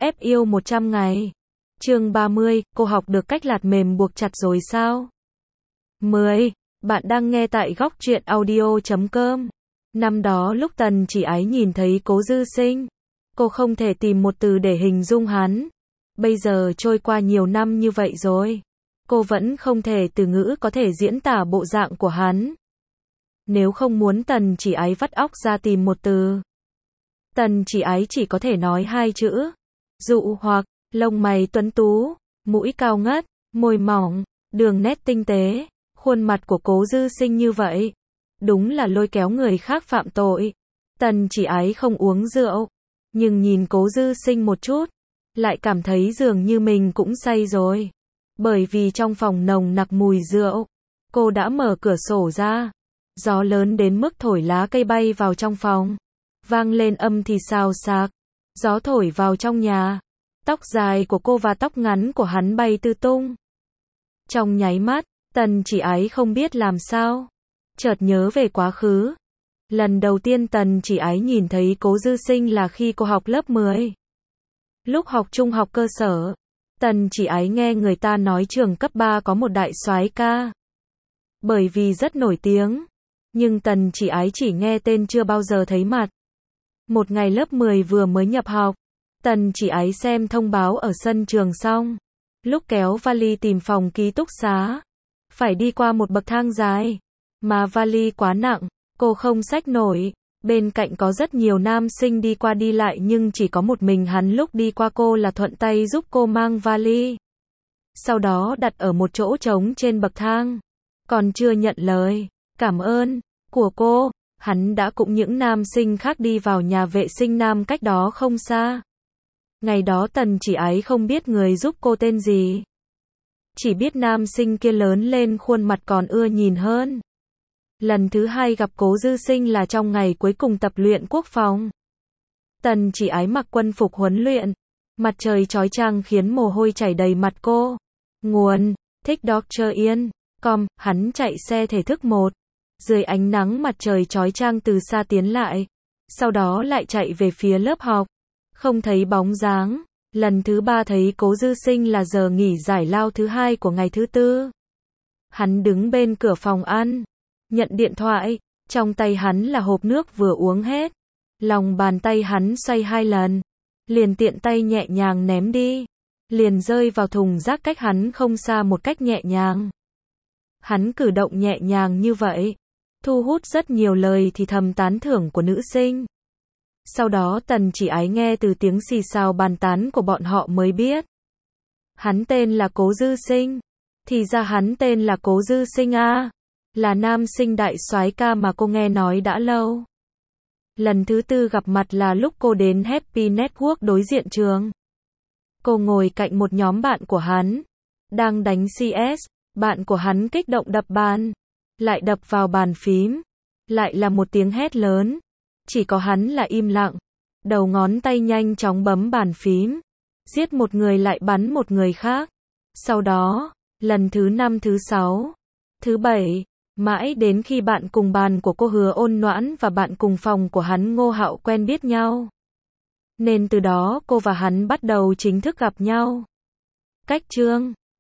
ép yêu 100 ngày. Chương 30, cô học được cách lạt mềm buộc chặt rồi sao? 10. Bạn đang nghe tại góc truyện audio.com. Năm đó lúc Tần Chỉ Ái nhìn thấy Cố Dư Sinh, cô không thể tìm một từ để hình dung hắn. Bây giờ trôi qua nhiều năm như vậy rồi, cô vẫn không thể từ ngữ có thể diễn tả bộ dạng của hắn. Nếu không muốn Tần Chỉ Ái vắt óc ra tìm một từ, Tần Chỉ Ái chỉ có thể nói hai chữ: dụ hoặc. Lông mày tuấn tú, mũi cao ngất, môi mỏng, đường nét tinh tế, khuôn mặt của Cố Dư Sinh như vậy, đúng là lôi kéo người khác phạm tội. Tần Chỉ Ái không uống rượu, nhưng nhìn Cố Dư Sinh một chút, lại cảm thấy dường như mình cũng say rồi. Bởi vì trong phòng nồng nặc mùi rượu, cô đã mở cửa sổ ra. Gió lớn đến mức thổi lá cây bay vào trong phòng, vang lên âm thì xào xạc. Gió thổi vào trong nhà, tóc dài của cô và tóc ngắn của hắn bay tứ tung. Trong nháy mắt, Tần Chỉ Ái không biết làm sao, chợt nhớ về quá khứ. Lần đầu tiên Tần Chỉ Ái nhìn thấy Cố Dư Sinh là khi cô học lớp 10. Lúc học trung học cơ sở, Tần Chỉ Ái nghe người ta nói trường cấp 3 có một đại soái ca. Bởi vì rất nổi tiếng, nhưng Tần Chỉ Ái chỉ nghe tên chưa bao giờ thấy mặt. Một ngày lớp 10 vừa mới nhập học, Tần Chỉ Ái xem thông báo ở sân trường xong, lúc kéo vali tìm phòng ký túc xá, phải đi qua một bậc thang dài, mà vali quá nặng, cô không xách nổi. Bên cạnh có rất nhiều nam sinh đi qua đi lại nhưng chỉ có một mình hắn lúc đi qua cô là thuận tay giúp cô mang vali. Sau đó đặt ở một chỗ trống trên bậc thang. Còn chưa nhận lời cảm ơn của cô, hắn đã cùng những nam sinh khác đi vào nhà vệ sinh nam cách đó không xa. Ngày đó Tần Chỉ Ái không biết người giúp cô tên gì, chỉ biết nam sinh kia lớn lên khuôn mặt còn ưa nhìn hơn. Lần thứ hai gặp Cố Dư Sinh là trong ngày cuối cùng tập luyện quốc phòng. Tần Chỉ Ái mặc quân phục huấn luyện, mặt trời chói chang khiến mồ hôi chảy đầy mặt cô. Nguồn: thích Dr. Yên. Hắn chạy xe thể thức 1. Dưới ánh nắng mặt trời chói chang từ xa tiến lại, sau đó lại chạy về phía lớp học. Không thấy bóng dáng. Lần thứ 3 thấy Cố Dư Sinh là giờ nghỉ giải lao thứ 2 của ngày thứ 4. Hắn đứng bên cửa phòng ăn, nhận điện thoại, trong tay hắn là hộp nước vừa uống hết. Lòng bàn tay hắn xoay 2 lần, liền tiện tay nhẹ nhàng ném đi, liền rơi vào thùng rác cách hắn không xa một cách nhẹ nhàng. Hắn cử động nhẹ nhàng như vậy, thu hút rất nhiều lời thì thầm tán thưởng của nữ sinh. Sau đó Tần Chỉ Ái nghe từ tiếng xì xào bàn tán của bọn họ mới biết. Hắn tên là Cố Dư Sinh. Thì ra hắn tên là Cố Dư Sinh à. Là nam sinh đại soái ca mà cô nghe nói đã lâu. Lần thứ 4 gặp mặt là lúc cô đến Happy Network đối diện trường. Cô ngồi cạnh một nhóm bạn của hắn, đang đánh CS. Bạn của hắn kích động đập bàn, lại đập vào bàn phím, lại là một tiếng hét lớn. Chỉ có hắn là im lặng, đầu ngón tay nhanh chóng bấm bàn phím, giết một người lại bắn một người khác. Sau đó, lần thứ 5, thứ 6, thứ 7, mãi đến khi bạn cùng bàn của cô Hứa Ôn Noãn và bạn cùng phòng của hắn Ngô Hạo quen biết nhau. Nên từ đó cô và hắn bắt đầu chính thức gặp nhau. Cách chương